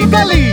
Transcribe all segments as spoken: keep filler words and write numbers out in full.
Cali.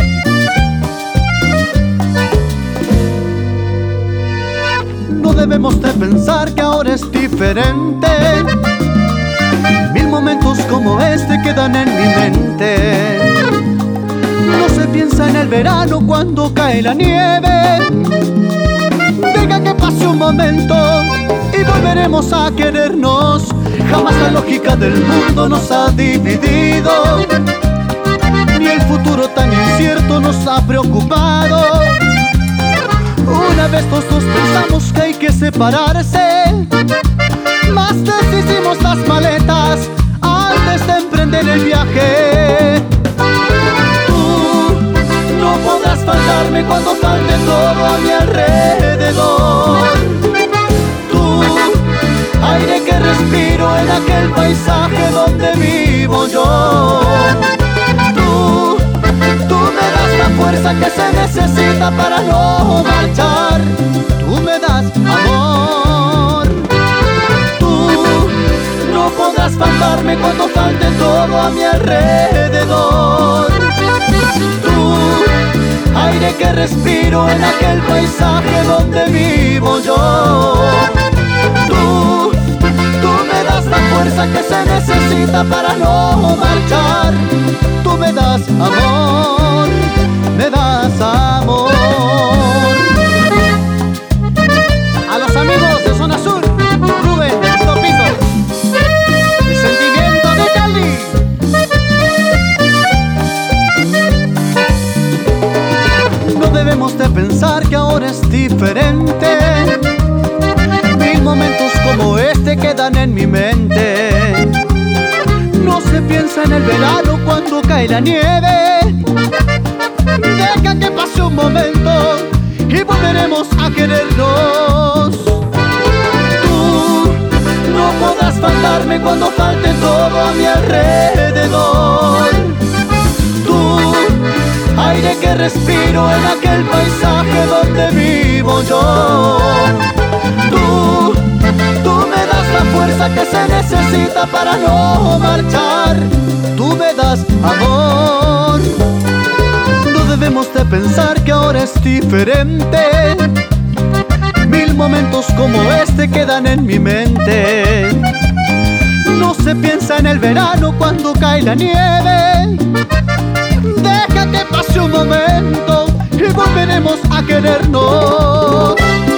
No debemos de pensar que ahora es diferente. Mil momentos como este quedan en mi mente. No se piensa en el verano cuando cae la nieve. Deja que pase un momento y volveremos a querernos. Jamás la lógica del mundo nos ha dividido, ni el futuro tan incierto nos ha preocupado. Una vez los dos pensamos que hay que separarse, más deshicimos las maletas antes de emprender el viaje. Tú no podrás faltarme cuando falte todo a mi alrededor. Tú, aire que respiro en aquel paisaje donde vivo yo. Tú, tú me das la fuerza que se necesita para no marchar. Tú me das amor. Tú no podrás faltarme cuando falte todo a mi alrededor. Tú, aire que respiro en aquel paisaje donde vivo yo. Tú, tú me das la fuerza que se necesita para no marchar. Tú me das amor, me das amor. A los amigos de Zona Sur, Rubén, Topito, el sentimiento de Cali. No debemos de pensar que ahora es diferente. Mil momentos como este quedan en mi mente. No se piensa en el verano cuando cae la nieve. Deja que pase un momento y volveremos a querernos. Tú no podrás faltarme cuando falte todo a mi alrededor. Tú, aire que respiro en aquel paisaje donde vivo yo. Tú, tú me das la fuerza que se necesita para no marchar. Tú me das amor. No debemos de pensar que ahora es diferente. Mil momentos como este quedan en mi mente. No se piensa en el verano cuando cae la nieve. Deja que pase un momento y volveremos a querernos.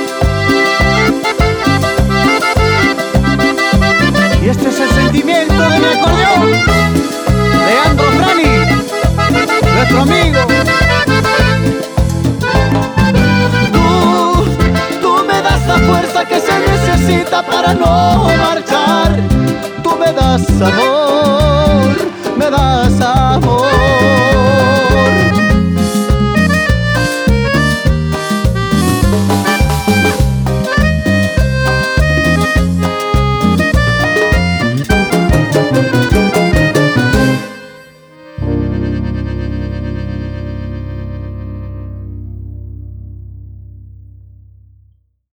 Y este es el sentimiento de mi acordeón, Leandro Frani, nuestro amigo. Tú, tú me das la fuerza que se necesita para no marchar. Tú me das amor.